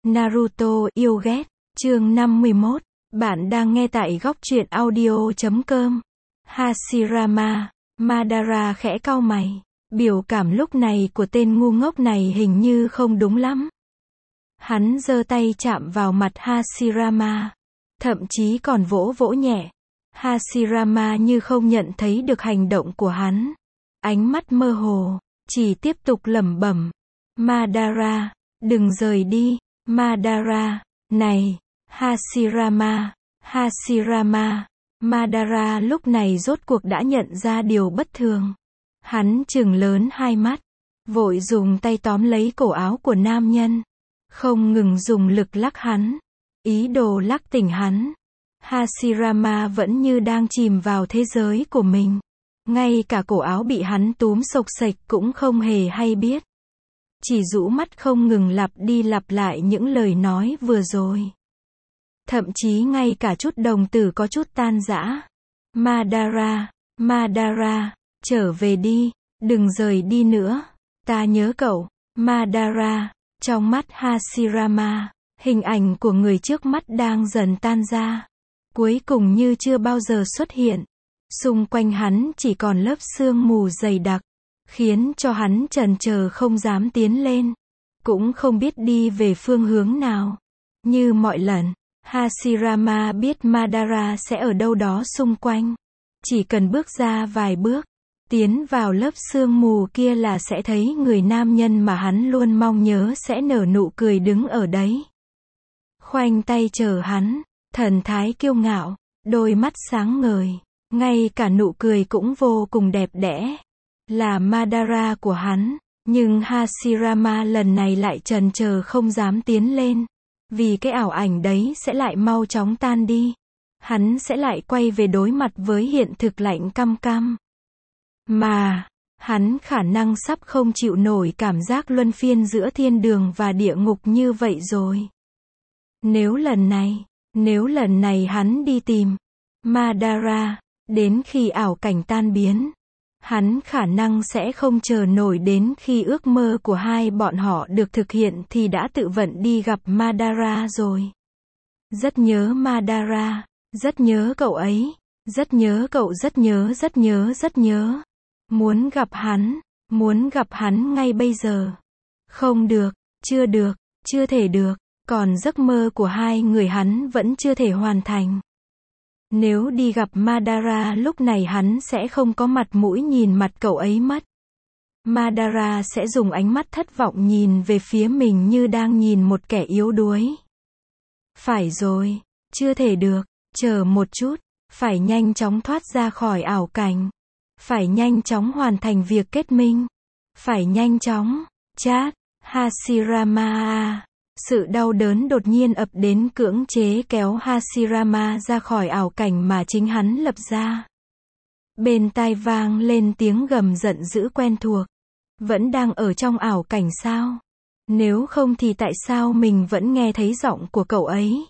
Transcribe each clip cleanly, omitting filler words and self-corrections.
Naruto yêu ghét, chương 51, bạn đang nghe tại góc truyện audio.com. Hashirama, Madara khẽ cau mày, biểu cảm lúc này của tên ngu ngốc này hình như không đúng lắm. Hắn giơ tay chạm vào mặt Hashirama, thậm chí còn vỗ vỗ nhẹ. Hashirama như không nhận thấy được hành động của hắn, ánh mắt mơ hồ, chỉ tiếp tục lẩm bẩm, Madara, đừng rời đi, Madara, này, Hashirama, Hashirama. Madara lúc này rốt cuộc đã nhận ra điều bất thường. Hắn trừng lớn hai mắt, vội dùng tay tóm lấy cổ áo của nam nhân, không ngừng dùng lực lắc hắn, ý đồ lắc tỉnh hắn. Hashirama vẫn như đang chìm vào thế giới của mình, ngay cả cổ áo bị hắn túm xộc xệch cũng không hề hay biết, chỉ rũ mắt không ngừng lặp đi lặp lại những lời nói vừa rồi. Thậm chí ngay cả chút đồng tử có chút tan rã. Madara, Madara, trở về đi, đừng rời đi nữa, ta nhớ cậu, Madara. Trong mắt Hashirama, hình ảnh của người trước mắt đang dần tan ra, cuối cùng như chưa bao giờ xuất hiện. Xung quanh hắn chỉ còn lớp sương mù dày đặc, khiến cho hắn chần chờ không dám tiến lên, cũng không biết đi về phương hướng nào. Như mọi lần, Hashirama biết Madara sẽ ở đâu đó xung quanh. Chỉ cần bước ra vài bước, tiến vào lớp sương mù kia là sẽ thấy người nam nhân mà hắn luôn mong nhớ sẽ nở nụ cười đứng ở đấy. Khoanh tay chờ hắn, thần thái kiêu ngạo, đôi mắt sáng ngời, ngay cả nụ cười cũng vô cùng đẹp đẽ. Là Madara của hắn, nhưng Hashirama lần này lại chần chờ không dám tiến lên. Vì cái ảo ảnh đấy sẽ lại mau chóng tan đi. Hắn sẽ lại quay về đối mặt với hiện thực lạnh căm căm. Mà, hắn khả năng sắp không chịu nổi cảm giác luân phiên giữa thiên đường và địa ngục như vậy rồi. Nếu lần này hắn đi tìm Madara, đến khi ảo cảnh tan biến, hắn khả năng sẽ không chờ nổi đến khi ước mơ của hai bọn họ được thực hiện thì đã tự vận đi gặp Madara rồi. Rất nhớ Madara, rất nhớ cậu ấy, rất nhớ cậu, rất nhớ. Muốn gặp hắn ngay bây giờ. Không được, chưa thể được, còn giấc mơ của hai người hắn vẫn chưa thể hoàn thành. Nếu đi gặp Madara lúc này hắn sẽ không có mặt mũi nhìn mặt cậu ấy mất. Madara sẽ dùng ánh mắt thất vọng nhìn về phía mình như đang nhìn một kẻ yếu đuối. Phải rồi, chưa thể được, chờ một chút, phải nhanh chóng thoát ra khỏi ảo cảnh. Phải nhanh chóng hoàn thành việc kết minh. Phải nhanh chóng, chát, Hashirama. Sự đau đớn đột nhiên ập đến cưỡng chế kéo Hashirama ra khỏi ảo cảnh mà chính hắn lập ra. Bên tai vang lên tiếng gầm giận dữ quen thuộc. Vẫn đang ở trong ảo cảnh sao? Nếu không thì tại sao mình vẫn nghe thấy giọng của cậu ấy?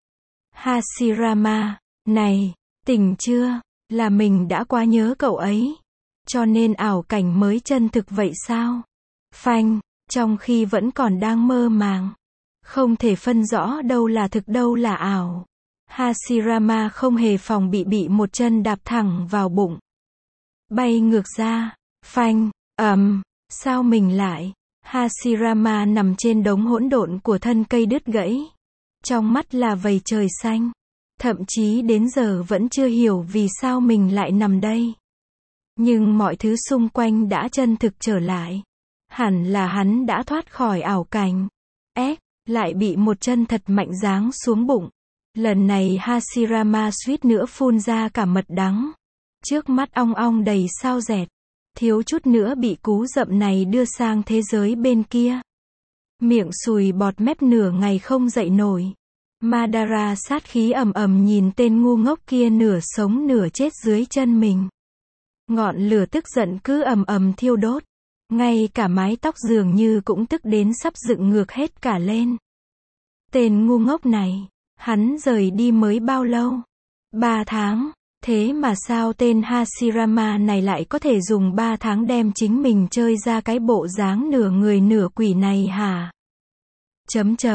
Hashirama, này, tỉnh chưa? Là mình đã quá nhớ cậu ấy. Cho nên ảo cảnh mới chân thực vậy sao? Phanh, trong khi vẫn còn đang mơ màng. Không thể phân rõ đâu là thực đâu là ảo. Hashirama không hề phòng bị một chân đạp thẳng vào bụng. Bay ngược ra. Phanh, sao mình lại? Hashirama nằm trên đống hỗn độn của thân cây đứt gãy. Trong mắt là vầy trời xanh. Thậm chí đến giờ vẫn chưa hiểu vì sao mình lại nằm đây. Nhưng mọi thứ xung quanh đã chân thực trở lại. Hẳn là hắn đã thoát khỏi ảo cảnh. Lại bị một chân thật mạnh giáng xuống bụng. Lần này Hashirama suýt nữa phun ra cả mật đắng. Trước mắt ong ong đầy sao dẹt. Thiếu chút nữa bị cú dậm này đưa sang thế giới bên kia. Miệng sùi bọt mép nửa ngày không dậy nổi. Madara sát khí ầm ầm nhìn tên ngu ngốc kia nửa sống nửa chết dưới chân mình. Ngọn lửa tức giận cứ ầm ầm thiêu đốt. Ngay cả mái tóc dường như cũng tức đến sắp dựng ngược hết cả lên. Tên ngu ngốc này, hắn rời đi mới bao lâu? 3 tháng. Thế mà sao tên Hashirama này lại có thể dùng 3 tháng đem chính mình chơi ra cái bộ dáng nửa người nửa quỷ này hả?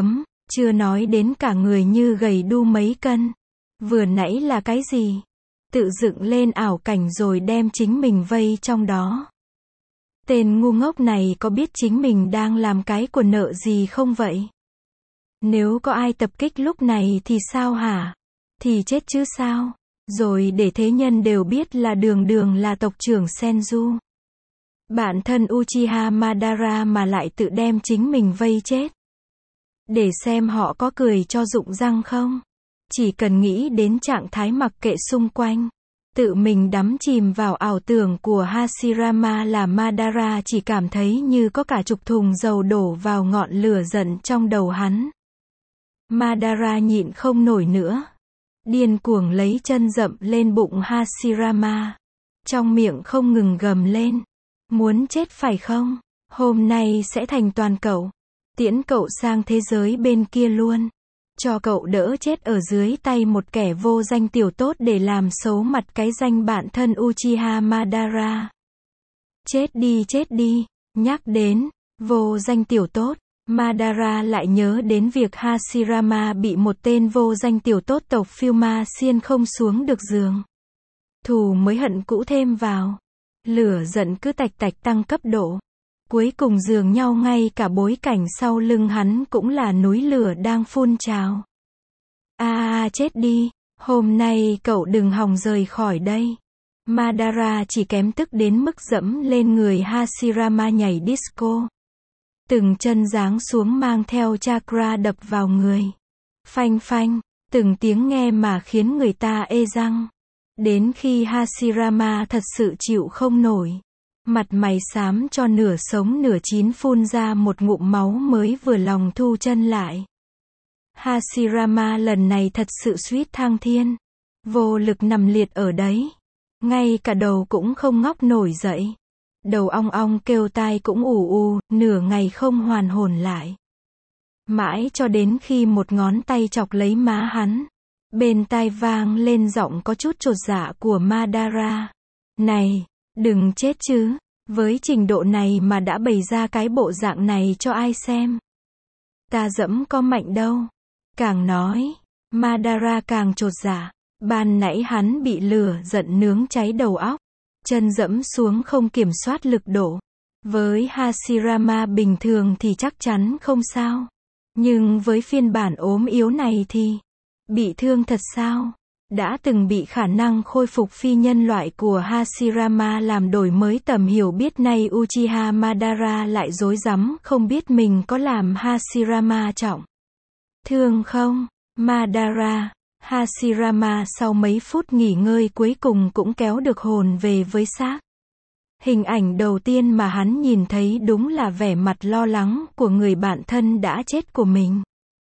Chưa nói đến cả người như gầy đu mấy cân. Vừa nãy là cái gì? Tự dựng lên ảo cảnh rồi đem chính mình vây trong đó. Tên ngu ngốc này có biết chính mình đang làm cái của nợ gì không vậy? Nếu có ai tập kích lúc này thì sao hả? Thì chết chứ sao? Rồi để thế nhân đều biết là Đường Đường là tộc trưởng Senju. Bạn thân Uchiha Madara mà lại tự đem chính mình vây chết. Để xem họ có cười cho rụng răng không? Chỉ cần nghĩ đến trạng thái mặc kệ xung quanh, tự mình đắm chìm vào ảo tưởng của Hashirama là Madara chỉ cảm thấy như có cả chục thùng dầu đổ vào ngọn lửa giận trong đầu hắn. Madara nhịn không nổi nữa. Điên cuồng lấy chân dậm lên bụng Hashirama. Trong miệng không ngừng gầm lên. Muốn chết phải không? Hôm nay sẽ thành toàn cậu. Tiễn cậu sang thế giới bên kia luôn. Cho cậu đỡ chết ở dưới tay một kẻ vô danh tiểu tốt để làm xấu mặt cái danh bạn thân Uchiha Madara. Chết đi. Nhắc đến vô danh tiểu tốt, Madara lại nhớ đến việc Hashirama bị một tên vô danh tiểu tốt tộc Filma xiên không xuống được giường. Thù mới hận cũ thêm vào. Lửa giận cứ tạch tạch tăng cấp độ. Cuối cùng dường nhau ngay cả bối cảnh sau lưng hắn cũng là núi lửa đang phun trào. Chết đi, hôm nay cậu đừng hòng rời khỏi đây. Madara chỉ kém tức đến mức dẫm lên người Hashirama nhảy disco. Từng chân giáng xuống mang theo chakra đập vào người. Phanh phanh, từng tiếng nghe mà khiến người ta ê răng. Đến khi Hashirama thật sự chịu không nổi. Mặt mày xám cho nửa sống nửa chín phun ra một ngụm máu mới vừa lòng thu chân lại. Hashirama lần này thật sự suýt thăng thiên. Vô lực nằm liệt ở đấy. Ngay cả đầu cũng không ngóc nổi dậy. Đầu ong ong kêu tai cũng ù, nửa ngày không hoàn hồn lại. Mãi cho đến khi một ngón tay chọc lấy má hắn. Bên tai vang lên giọng có chút chột dạ của Madara. Này, đừng chết chứ. Với trình độ này mà đã bày ra cái bộ dạng này cho ai xem. Ta dẫm có mạnh đâu. Càng nói, Madara càng chột dạ. Ban nãy hắn bị lửa giận nướng cháy đầu óc. Chân dẫm xuống không kiểm soát lực độ. Với Hashirama bình thường thì chắc chắn không sao. Nhưng với phiên bản ốm yếu này thì bị thương thật sao? Đã từng bị khả năng khôi phục phi nhân loại của Hashirama làm đổi mới tầm hiểu biết, nay Uchiha Madara lại rối rắm không biết mình có làm Hashirama trọng thương không? Madara, Hashirama sau mấy phút nghỉ ngơi cuối cùng cũng kéo được hồn về với xác. Hình ảnh đầu tiên mà hắn nhìn thấy đúng là vẻ mặt lo lắng của người bạn thân đã chết của mình.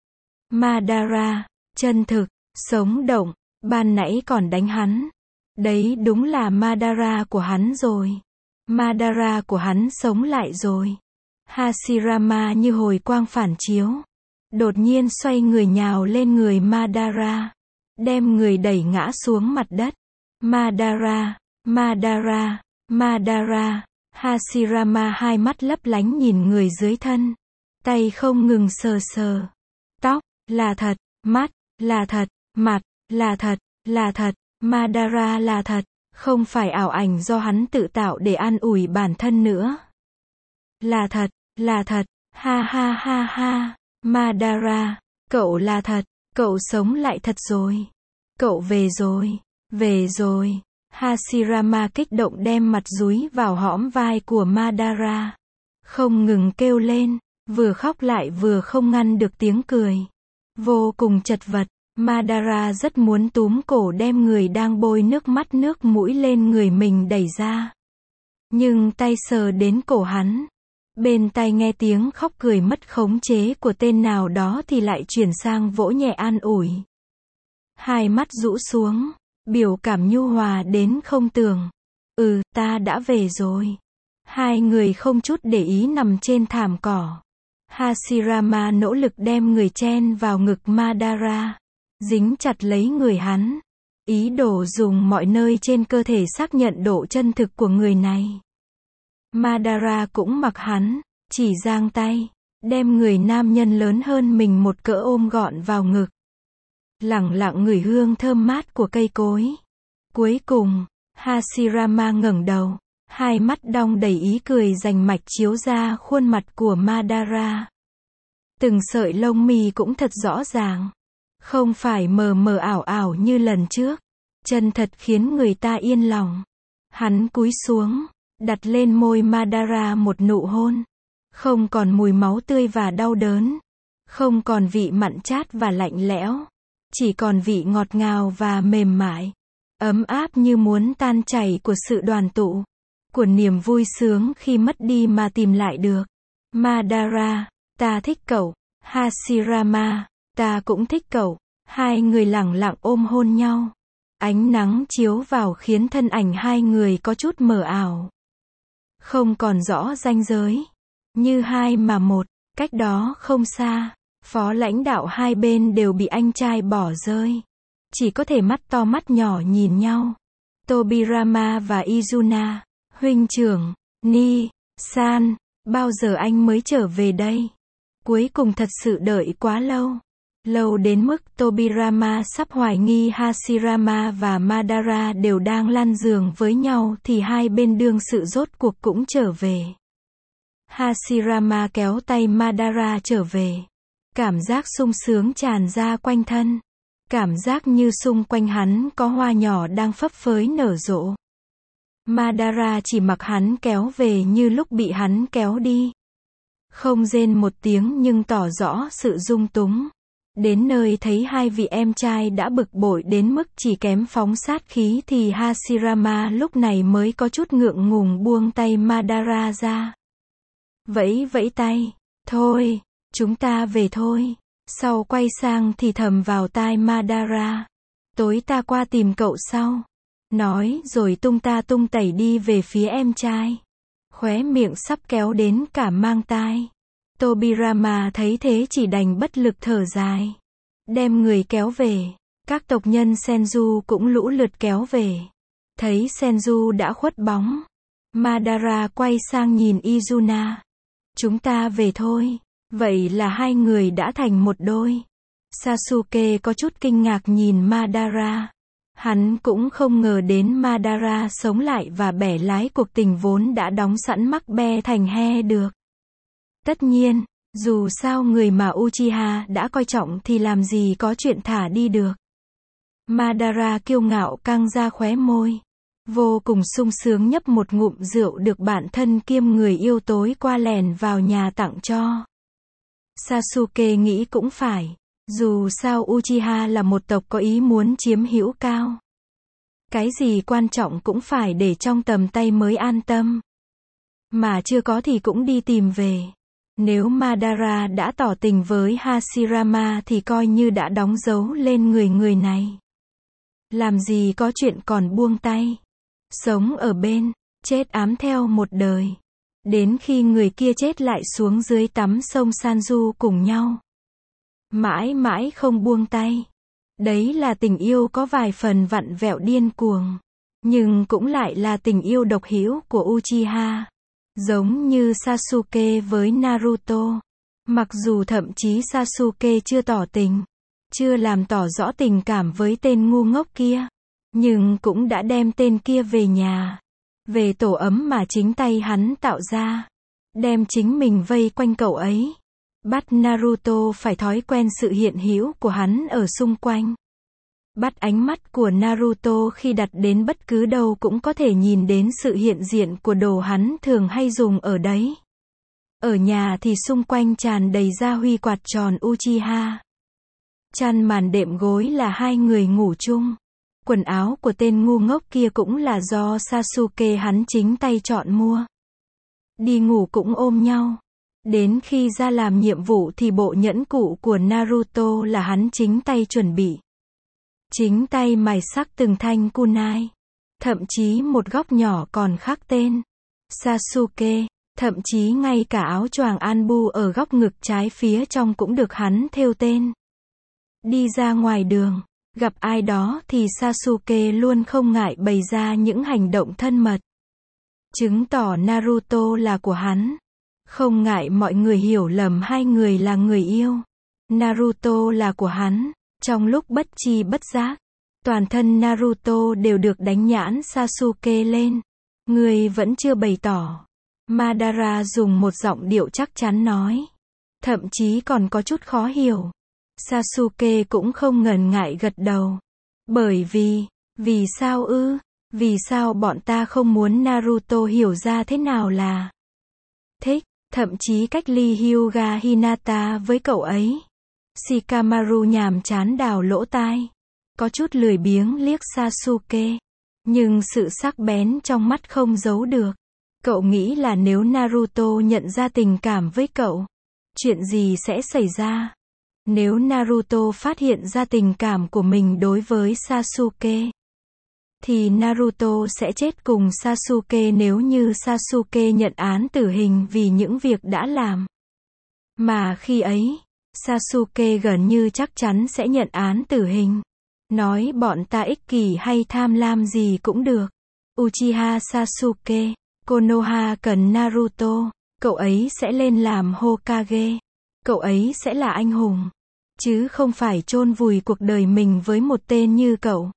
Madara, chân thực, sống động, ban nãy còn đánh hắn. Đấy đúng là Madara của hắn rồi. Madara của hắn sống lại rồi. Hashirama như hồi quang phản chiếu. Đột nhiên xoay người nhào lên người Madara. Đem người đẩy ngã xuống mặt đất. Madara, Madara, Madara. Hashirama hai mắt lấp lánh nhìn người dưới thân. Tay không ngừng sờ sờ. Tóc, là thật. Mắt, là thật. Mặt, là thật. Là thật. Madara là thật. Không phải ảo ảnh do hắn tự tạo để an ủi bản thân nữa. Là thật. Là thật. Ha ha ha ha. Madara, cậu là thật. Cậu sống lại thật rồi. Cậu về rồi. Về rồi. Hashirama kích động đem mặt dúi vào hõm vai của Madara. Không ngừng kêu lên. Vừa khóc lại vừa không ngăn được tiếng cười. Vô cùng chật vật. Madara rất muốn túm cổ đem người đang bôi nước mắt nước mũi lên người mình đẩy ra. Nhưng tay sờ đến cổ hắn. Bên tai nghe tiếng khóc cười mất khống chế của tên nào đó thì lại chuyển sang vỗ nhẹ an ủi. Hai mắt rũ xuống, biểu cảm nhu hòa đến không tưởng. Ta đã về rồi. Hai người không chút để ý nằm trên thảm cỏ. Hashirama nỗ lực đem người chen vào ngực Madara. Dính chặt lấy người hắn. Ý đồ dùng mọi nơi trên cơ thể xác nhận độ chân thực của người này. Madara cũng mặc hắn, chỉ giang tay. đem người nam nhân lớn hơn mình một cỡ ôm gọn vào ngực. Lẳng lặng ngửi hương thơm mát của cây cối. Cuối cùng, Hashirama ngẩng đầu, hai mắt đong đầy ý cười rành mạch chiếu ra khuôn mặt của Madara. Từng sợi lông mi cũng thật rõ ràng, không phải mờ mờ ảo ảo như lần trước, chân thật khiến người ta yên lòng. Hắn cúi xuống, đặt lên môi Madara một nụ hôn. Không còn mùi máu tươi và đau đớn, không còn vị mặn chát và lạnh lẽo, chỉ còn vị ngọt ngào và mềm mại, ấm áp như muốn tan chảy của sự đoàn tụ, của niềm vui sướng khi mất đi mà tìm lại được. Madara, ta thích cậu. Hashirama, ta cũng thích cậu. Hai người lẳng lặng ôm hôn nhau. Ánh nắng chiếu vào khiến thân ảnh hai người có chút mờ ảo. Không còn rõ ranh giới. Như hai mà một, cách đó không xa, phó lãnh đạo hai bên đều bị anh trai bỏ rơi. Chỉ có thể mắt to mắt nhỏ nhìn nhau. Tobirama và Izuna, huynh trưởng, Ni-san, bao giờ anh mới trở về đây? Cuối cùng thật sự đợi quá lâu. Lâu đến mức Tobirama sắp hoài nghi Hashirama và Madara đều đang lăn giường với nhau thì hai bên đương sự rốt cuộc cũng trở về. Hashirama kéo tay Madara trở về. Cảm giác sung sướng tràn ra quanh thân. Cảm giác như xung quanh hắn có hoa nhỏ đang phấp phới nở rộ. Madara chỉ mặc hắn kéo về như lúc bị hắn kéo đi. Không rên một tiếng nhưng tỏ rõ sự dung túng. Đến nơi thấy hai vị em trai đã bực bội đến mức chỉ kém phóng sát khí thì Hashirama lúc này mới có chút ngượng ngùng buông tay Madara ra. Vẫy vẫy tay, thôi, chúng ta về thôi. Sau quay sang thì thầm vào tai Madara. Tối ta qua tìm cậu sau. Nói rồi tung ta tung tẩy đi về phía em trai. Khóe miệng sắp kéo đến cả mang tai. Tobirama thấy thế chỉ đành bất lực thở dài. Đem người kéo về. Các tộc nhân Senju cũng lũ lượt kéo về. Thấy Senju đã khuất bóng. Madara quay sang nhìn Izuna. Chúng ta về thôi. Vậy là hai người đã thành một đôi. Sasuke có chút kinh ngạc nhìn Madara. Hắn cũng không ngờ đến Madara sống lại và bẻ lái cuộc tình vốn đã đóng sẵn mắc be thành he được. Tất nhiên, dù sao người mà Uchiha đã coi trọng thì làm gì có chuyện thả đi được. Madara kiêu ngạo căng ra khóe môi. Vô cùng sung sướng nhấp một ngụm rượu được bạn thân kiêm người yêu tối qua lèn vào nhà tặng cho. Sasuke nghĩ cũng phải. Dù sao Uchiha là một tộc có ý muốn chiếm hữu cao. Cái gì quan trọng cũng phải để trong tầm tay mới an tâm. Mà chưa có thì cũng đi tìm về. Nếu Madara đã tỏ tình với Hashirama thì coi như đã đóng dấu lên người này. Làm gì có chuyện còn buông tay. Sống ở bên, chết ám theo một đời. Đến khi người kia chết lại xuống dưới tắm sông Sanju cùng nhau. Mãi mãi không buông tay. Đấy là tình yêu có vài phần vặn vẹo điên cuồng. Nhưng cũng lại là tình yêu độc hữu của Uchiha. Giống như Sasuke với Naruto. Mặc dù thậm chí Sasuke chưa tỏ tình. Chưa làm tỏ rõ tình cảm với tên ngu ngốc kia. Nhưng cũng đã đem tên kia về nhà. Về tổ ấm mà chính tay hắn tạo ra. Đem chính mình vây quanh cậu ấy. Bắt Naruto phải thói quen sự hiện hữu của hắn ở xung quanh. Bắt ánh mắt của Naruto khi đặt đến bất cứ đâu cũng có thể nhìn đến sự hiện diện của đồ hắn thường hay dùng ở đấy. Ở nhà thì xung quanh tràn đầy gia huy quạt tròn Uchiha. Chăn màn đệm gối là hai người ngủ chung. Quần áo của tên ngu ngốc kia cũng là do Sasuke hắn chính tay chọn mua. Đi ngủ cũng ôm nhau. Đến khi ra làm nhiệm vụ thì bộ nhẫn cụ của Naruto là hắn chính tay chuẩn bị. Chính tay mài sắc từng thanh kunai. Thậm chí một góc nhỏ còn khắc tên Sasuke. Thậm chí ngay cả áo choàng Anbu ở góc ngực trái phía trong cũng được hắn thêu tên. Đi ra ngoài đường, gặp ai đó thì Sasuke luôn không ngại bày ra những hành động thân mật. Chứng tỏ Naruto là của hắn. Không ngại mọi người hiểu lầm hai người là người yêu. Naruto là của hắn. Trong lúc bất tri bất giác, toàn thân Naruto đều được đánh nhãn Sasuke lên. Ngươi vẫn chưa bày tỏ. Madara dùng một giọng điệu chắc chắn nói. Thậm chí còn có chút khó hiểu. Sasuke cũng không ngần ngại gật đầu. Bởi vì sao ư? Vì sao bọn ta không muốn Naruto hiểu ra thế nào là thích, thậm chí cách ly Hyuga Hinata với cậu ấy. Shikamaru nhàm chán đào lỗ tai. Có chút lười biếng liếc Sasuke. Nhưng sự sắc bén trong mắt không giấu được. Cậu nghĩ là nếu Naruto nhận ra tình cảm với cậu, chuyện gì sẽ xảy ra? Nếu Naruto phát hiện ra tình cảm của mình đối với Sasuke, thì Naruto sẽ chết cùng Sasuke nếu như Sasuke nhận án tử hình vì những việc đã làm. Mà khi ấy, Sasuke gần như chắc chắn sẽ nhận án tử hình. Nói bọn ta ích kỷ hay tham lam gì cũng được. Uchiha Sasuke, Konoha cần Naruto, cậu ấy sẽ lên làm Hokage. Cậu ấy sẽ là anh hùng, chứ không phải chôn vùi cuộc đời mình với một tên như cậu.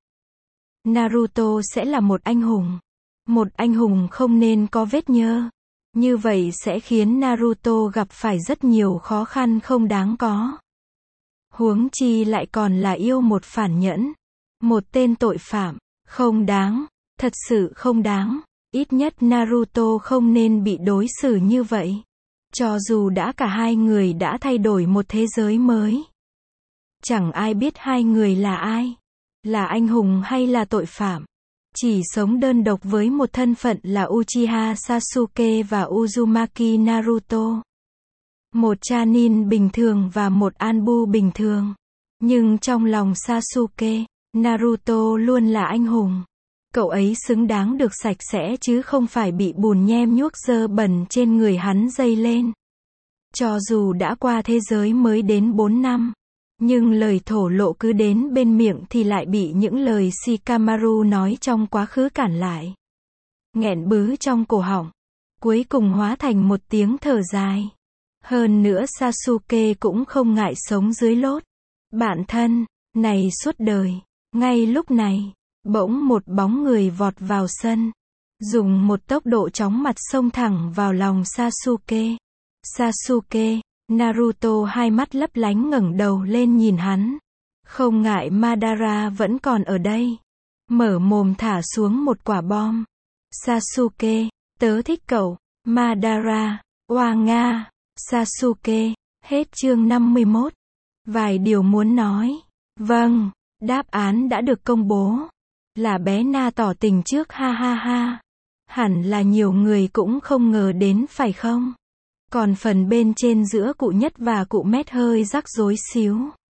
Naruto sẽ là một anh hùng. Một anh hùng không nên có vết nhơ. Như vậy sẽ khiến Naruto gặp phải rất nhiều khó khăn không đáng có. Huống chi lại còn là yêu một phản nhẫn. Một tên tội phạm. Không đáng. Thật sự không đáng. Ít nhất Naruto không nên bị đối xử như vậy. Cho dù đã cả hai người đã thay đổi một thế giới mới. Chẳng ai biết hai người là ai. Là anh hùng hay là tội phạm. Chỉ sống đơn độc với một thân phận là Uchiha Sasuke và Uzumaki Naruto. Một Chunin bình thường và một Anbu bình thường. Nhưng trong lòng Sasuke, Naruto luôn là anh hùng. Cậu ấy xứng đáng được sạch sẽ chứ không phải bị bùn nhem nhuốc dơ bẩn trên người hắn dây lên. Cho dù đã qua thế giới mới đến 4 năm. Nhưng lời thổ lộ cứ đến bên miệng thì lại bị những lời Shikamaru nói trong quá khứ cản lại. Nghẹn bứ trong cổ họng. Cuối cùng hóa thành một tiếng thở dài. Hơn nữa Sasuke cũng không ngại sống dưới lốt. Bạn thân, này suốt đời. Ngay lúc này, bỗng một bóng người vọt vào sân. Dùng một tốc độ chóng mặt xông thẳng vào lòng Sasuke. Sasuke. Naruto hai mắt lấp lánh ngẩng đầu lên nhìn hắn. Không ngại Madara vẫn còn ở đây. Mở mồm thả xuống một quả bom. Sasuke, tớ thích cậu. Madara, oa nga. Sasuke, hết chương 51. Vài điều muốn nói. Vâng, đáp án đã được công bố. Là bé Na tỏ tình trước ha ha ha. Hẳn là nhiều người cũng không ngờ đến phải không? Còn phần bên trên giữa cụ Nhất và cụ Mét hơi rắc rối xíu.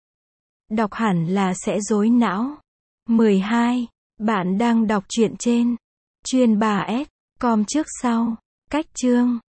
Đọc hẳn là sẽ rối não. 12. Bạn đang đọc truyện trên Chuyên bà S. Com trước sau. Cách chương